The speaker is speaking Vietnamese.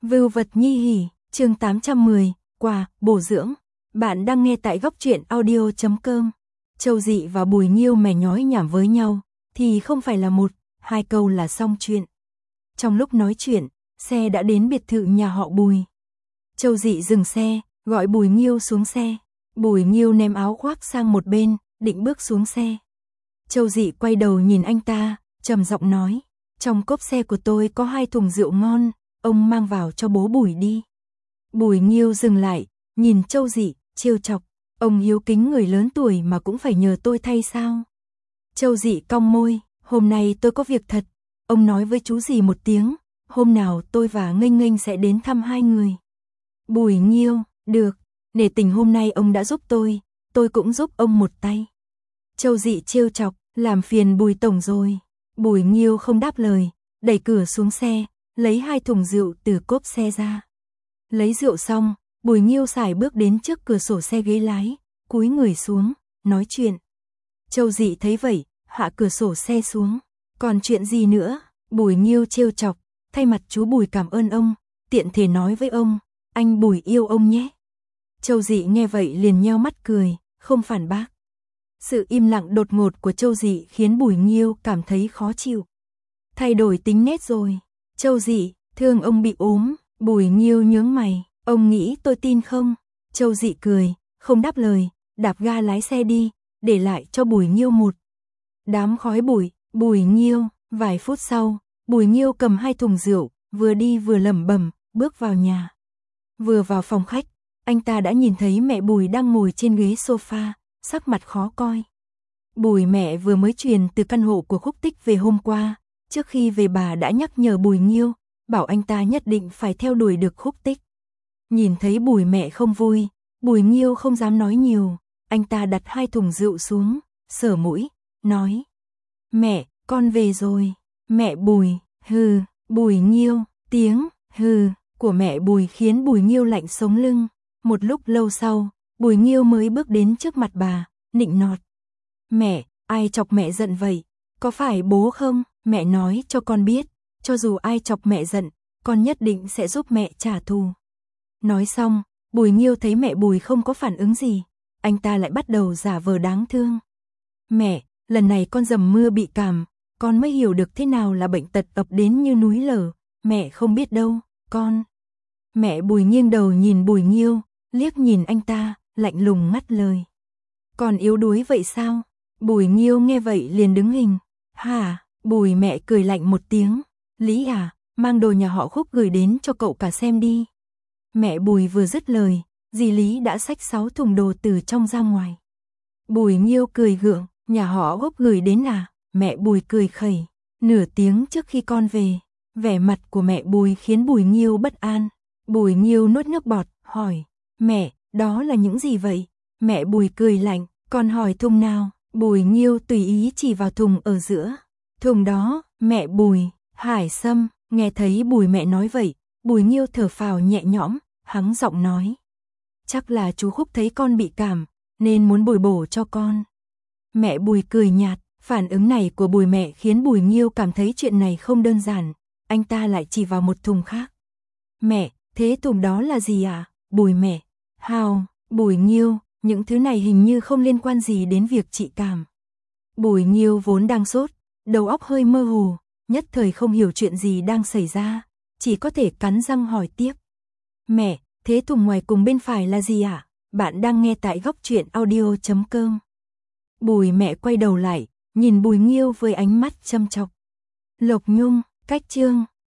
Vưu vật nhi hỉ, chương 810, quà, bổ dưỡng. Bạn đang nghe tại góc truyện audio.com. Châu Dị và Bùi Nghiêu mè nhói nhảm với nhau, thì không phải là một, hai câu là xong chuyện. Trong lúc nói chuyện, xe đã đến biệt thự nhà họ Bùi. Châu Dị dừng xe, gọi Bùi Nghiêu xuống xe. Bùi Nghiêu ném áo khoác sang một bên, định bước xuống xe. Châu Dị quay đầu nhìn anh ta, trầm giọng nói, trong cốp xe của tôi có 2 thùng rượu ngon, ông mang vào cho bố Bùi đi. Bùi Nghiêu dừng lại, nhìn Châu Dị, trêu chọc, ông hiếu kính người lớn tuổi mà cũng phải nhờ tôi thay sao? Châu Dị cong môi, hôm nay tôi có việc thật, ông nói với chú gì một tiếng, hôm nào tôi và Nghênh Nghênh sẽ đến thăm hai người. Bùi Nghiêu, được, nể tình hôm nay ông đã giúp tôi cũng giúp ông một tay. Châu Dị trêu chọc, làm phiền Bùi tổng rồi. Bùi Nghiêu không đáp lời, đẩy cửa xuống xe, lấy 2 thùng rượu từ cốp xe ra. Lấy rượu xong, Bùi Nghiêu sải bước đến trước cửa sổ xe ghế lái, cúi người xuống, nói chuyện. Châu Dị thấy vậy, hạ cửa sổ xe xuống. Còn chuyện gì nữa? Bùi Nghiêu trêu chọc, thay mặt chú Bùi cảm ơn ông, tiện thể nói với ông, anh Bùi yêu ông nhé. Châu Dị nghe vậy liền nheo mắt cười, không phản bác. Sự im lặng đột ngột của Châu Dị khiến Bùi Nghiêu cảm thấy khó chịu. Thay đổi tính nết rồi. Châu Dị, thương ông bị ốm. Bùi Nghiêu nhướng mày, ông nghĩ tôi tin không? Châu Dị cười, không đáp lời, đạp ga lái xe đi, để lại cho Bùi Nghiêu một đám khói bụi. Bùi Nghiêu, vài phút sau, Bùi Nghiêu cầm 2 thùng rượu, vừa đi vừa lẩm bẩm, bước vào nhà. Vừa vào phòng khách, anh ta đã nhìn thấy mẹ Bùi đang ngồi trên ghế sofa, sắc mặt khó coi. Bùi mẹ vừa mới truyền từ căn hộ của Khúc Tích về hôm qua, trước khi về bà đã nhắc nhở Bùi Nghiêu, bảo anh ta nhất định phải theo đuổi được Khúc Tích. Nhìn thấy Bùi mẹ không vui, Bùi Nghiêu không dám nói nhiều, anh ta đặt 2 thùng rượu xuống, sờ mũi, nói: "Mẹ, con về rồi." Mẹ Bùi, hừ. Bùi Nghiêu, tiếng hừ của mẹ Bùi khiến Bùi Nghiêu lạnh sống lưng. Một lúc lâu sau, Bùi Nghiêu mới bước đến trước mặt bà, nịnh nọt: "Mẹ, ai chọc mẹ giận vậy? Có phải bố không? Mẹ nói cho con biết, cho dù ai chọc mẹ giận, con nhất định sẽ giúp mẹ trả thù." Nói xong, Bùi Nghiêu thấy mẹ Bùi không có phản ứng gì, anh ta lại bắt đầu giả vờ đáng thương. "Mẹ, lần này con dầm mưa bị cảm, con mới hiểu được thế nào là bệnh tật ập đến như núi lở, mẹ không biết đâu, con." Mẹ Bùi nghiêng đầu nhìn Bùi Nghiêu, liếc nhìn anh ta, lạnh lùng ngắt lời: "Còn yếu đuối vậy sao?" Bùi Nghiêu nghe vậy liền đứng hình. "Hả?" Bùi mẹ cười lạnh một tiếng, "Lý à, mang đồ nhà họ Khúc gửi đến cho cậu cả xem đi." Mẹ Bùi vừa dứt lời, dì Lý đã xách 6 thùng đồ từ trong ra ngoài. Bùi Nghiêu cười gượng, "Nhà họ Khúc gửi đến à?" Mẹ Bùi cười khẩy, "Nửa tiếng trước khi con về." Vẻ mặt của mẹ Bùi khiến Bùi Nghiêu bất an. Bùi Nghiêu nuốt nước bọt, hỏi: "Mẹ, đó là những gì vậy?" Mẹ Bùi cười lạnh, "Con hỏi thùng nào?" Bùi Nghiêu tùy ý chỉ vào thùng ở giữa. "Thùng đó." Mẹ Bùi, Hải Sâm. Nghe thấy Bùi mẹ nói vậy, Bùi Nghiêu thở phào nhẹ nhõm, hắng giọng nói: "Chắc là chú Khúc thấy con bị cảm, nên muốn bồi bổ cho con." Mẹ Bùi cười nhạt, phản ứng này của Bùi mẹ khiến Bùi Nghiêu cảm thấy chuyện này không đơn giản, anh ta lại chỉ vào một thùng khác. "Mẹ, thế thùng đó là gì à?" Bùi mẹ, "Hào." Bùi Nghiêu, "Những thứ này hình như không liên quan gì đến việc trị cảm." Bùi Nghiêu vốn đang sốt, đầu óc hơi mơ hồ, nhất thời không hiểu chuyện gì đang xảy ra, chỉ có thể cắn răng hỏi tiếp: "Mẹ, thế thùng ngoài cùng bên phải là gì ạ?" Bạn đang nghe tại góc truyện audio.com. Bùi mẹ quay đầu lại, nhìn Bùi Nghiêu với ánh mắt châm chọc. Lộc Nhung, cách chương